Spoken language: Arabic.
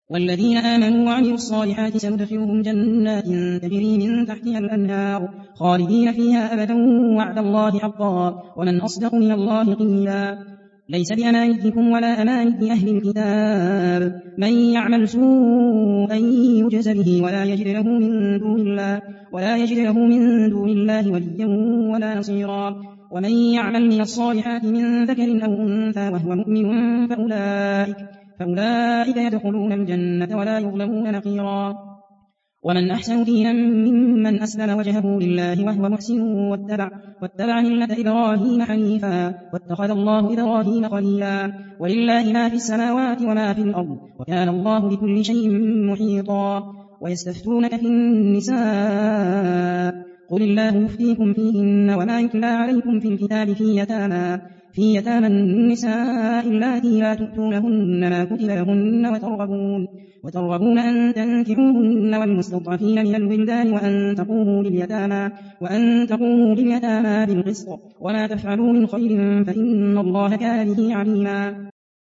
والذين آمنوا وعملوا الصالحات سندخلهم جنات تجري من تحتها الأنهار خالدين فيها أبدا وعد الله حقا ومن أصدق من الله قيلا ليس بأمانيكم ولا أماني أهل الكتاب من يعمل سوءا يجز به ولا يجد له من دون الله وليا ولا نصيرا ومن يعمل من الصالحات من ذكر أو أنثى وهو مؤمن فأولئك يدخلون الجنة ولا يظلمون نقيرا ومن أحسن دينا ممن أسلم وجهه لله وهو محسن واتبع ملة إبراهيم حنيفا واتخذ الله إبراهيم خليلا ولله ما في السماوات وما في الأرض وكان الله بكل شيء محيطا ويستفتونك في النساء قل الله يفتيكم فيهن وما يتلى عليكم في الكتاب في يتامى النساء اللاتي لا تؤتونهن ما كتب لهن وترغبون أن تنكحوهن والمستضعفين من الولدان وأن تقوموا باليتامى بالقسط وما تفعلوا من خير فإن الله كان به عليما